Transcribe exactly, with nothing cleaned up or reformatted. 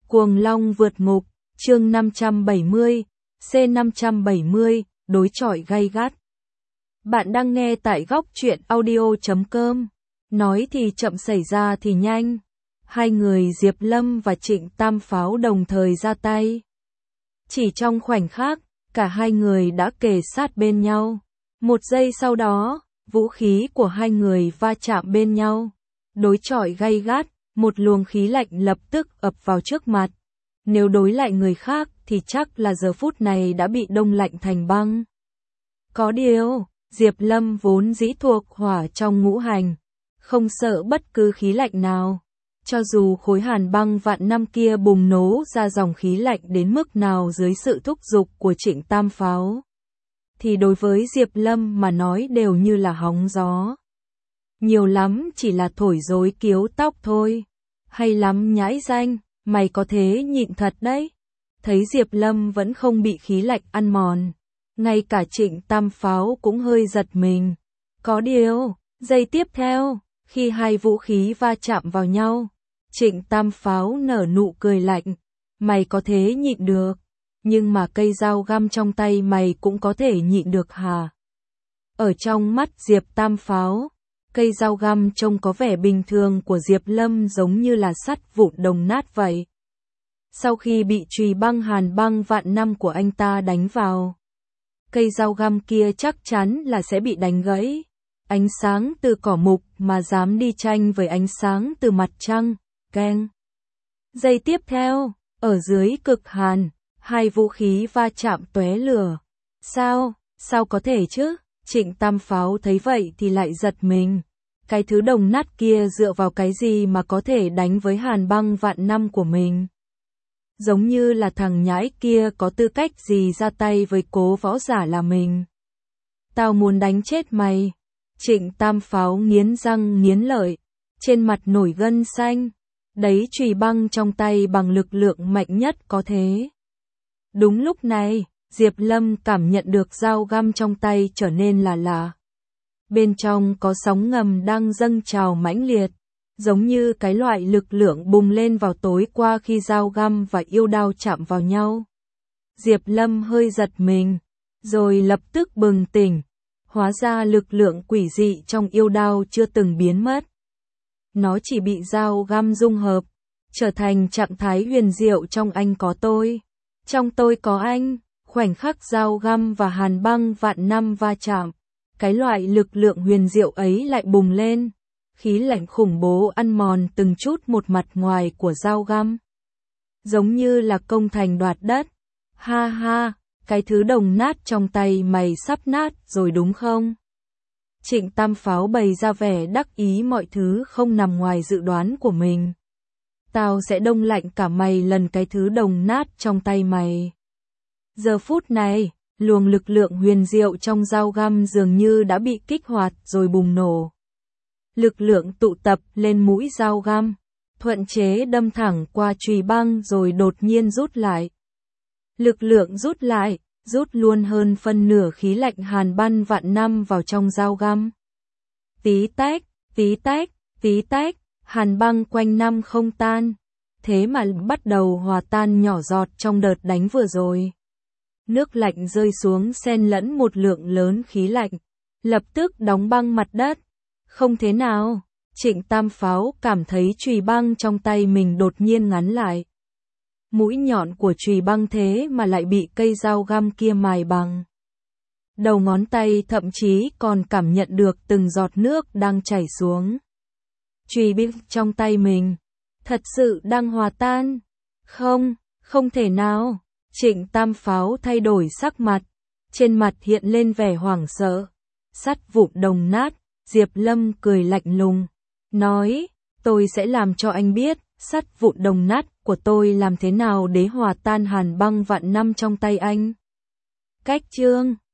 Cuồng Long vượt ngục, chương năm trăm bảy mươi, C năm trăm bảy mươi, đối chọi gay gắt. Bạn đang nghe tại góc truyện audio chấm com. Nói thì chậm xảy ra thì nhanh. Hai người Diệp Lâm và Trịnh Tam Pháo đồng thời ra tay. Chỉ trong khoảnh khắc, cả hai người đã kề sát bên nhau. Một giây sau đó, vũ khí của hai người va chạm bên nhau. Đối chọi gay gắt, một luồng khí lạnh lập tức ập vào trước mặt. Nếu đối lại người khác thì chắc là giờ phút này đã bị đông lạnh thành băng. Có điều, Diệp Lâm vốn dĩ thuộc hỏa trong ngũ hành, không sợ bất cứ khí lạnh nào. Cho dù khối hàn băng vạn năm kia bùng nổ ra dòng khí lạnh đến mức nào dưới sự thúc giục của Trịnh Tam Pháo, thì đối với Diệp Lâm mà nói đều như là hóng gió. Nhiều lắm chỉ là thổi rối kiếu tóc thôi. Hay lắm nhãi danh, mày có thế nhịn thật đấy. Thấy Diệp Lâm vẫn không bị khí lạnh ăn mòn. Ngay cả Trịnh Tam Pháo cũng hơi giật mình. Có điều, giây tiếp theo, khi hai vũ khí va chạm vào nhau, Trịnh Tam Pháo nở nụ cười lạnh. Mày có thế nhịn được, nhưng mà cây dao găm trong tay mày cũng có thể nhịn được hả? Ở trong mắt Diệp Tam Pháo, cây dao găm trông có vẻ bình thường của Diệp Lâm giống như là sắt vụn đồng nát vậy. Sau khi bị chùy băng hàn băng vạn năm của anh ta đánh vào, cây dao găm kia chắc chắn là sẽ bị đánh gãy. Ánh sáng từ cỏ mục mà dám đi tranh với ánh sáng từ mặt trăng, keng. Giây tiếp theo, ở dưới cực hàn, hai vũ khí va chạm tóe lửa. Sao, sao có thể chứ? Trịnh Tam Pháo thấy vậy thì lại giật mình. Cái thứ đồng nát kia dựa vào cái gì mà có thể đánh với hàn băng vạn năm của mình? Giống như là thằng nhãi kia có tư cách gì ra tay với cố võ giả là mình. Tao muốn đánh chết mày. Trịnh Tam Pháo nghiến răng nghiến lợi, trên mặt nổi gân xanh, đấy chùy băng trong tay bằng lực lượng mạnh nhất có thế. Đúng lúc này, Diệp Lâm cảm nhận được dao găm trong tay trở nên là lạ. Bên trong có sóng ngầm đang dâng trào mãnh liệt, giống như cái loại lực lượng bùng lên vào tối qua khi dao găm và yêu đao chạm vào nhau. Diệp Lâm hơi giật mình, rồi lập tức bừng tỉnh. Hóa ra lực lượng quỷ dị trong yêu đao chưa từng biến mất. Nó chỉ bị dao găm dung hợp, trở thành trạng thái huyền diệu trong anh có tôi, trong tôi có anh. Khoảnh khắc dao găm và hàn băng vạn năm va chạm, cái loại lực lượng huyền diệu ấy lại bùng lên. Khí lạnh khủng bố ăn mòn từng chút một mặt ngoài của dao găm. Giống như là công thành đoạt đất. Ha ha, cái thứ đồng nát trong tay mày sắp nát rồi đúng không? Trịnh Tam Pháo bày ra vẻ đắc ý, mọi thứ không nằm ngoài dự đoán của mình. Tao sẽ đông lạnh cả mày lần cái thứ đồng nát trong tay mày. Giờ phút này, luồng lực lượng huyền diệu trong dao găm dường như đã bị kích hoạt rồi bùng nổ. Lực lượng tụ tập lên mũi dao găm, thuận chế đâm thẳng qua chùy băng rồi đột nhiên rút lại. Lực lượng rút lại, rút luôn hơn phân nửa khí lạnh hàn băng vạn năm vào trong dao găm. Tí tách, tí tách, tí tách, hàn băng quanh năm không tan, thế mà bắt đầu hòa tan nhỏ giọt trong đợt đánh vừa rồi. Nước lạnh rơi xuống xen lẫn một lượng lớn khí lạnh, lập tức đóng băng mặt đất. Không thế nào, Trịnh Tam Pháo cảm thấy chùy băng trong tay mình đột nhiên ngắn lại. Mũi nhọn của chùy băng thế mà lại bị cây dao găm kia mài bằng. Đầu ngón tay thậm chí còn cảm nhận được từng giọt nước đang chảy xuống. Chùy băng trong tay mình, thật sự đang hòa tan. Không, không thể nào. Trịnh Tam Pháo thay đổi sắc mặt, trên mặt hiện lên vẻ hoảng sợ. Sắt vụn đồng nát, Diệp Lâm cười lạnh lùng, nói, tôi sẽ làm cho anh biết, sắt vụn đồng nát của tôi làm thế nào để hòa tan hàn băng vạn năm trong tay anh. Cách chương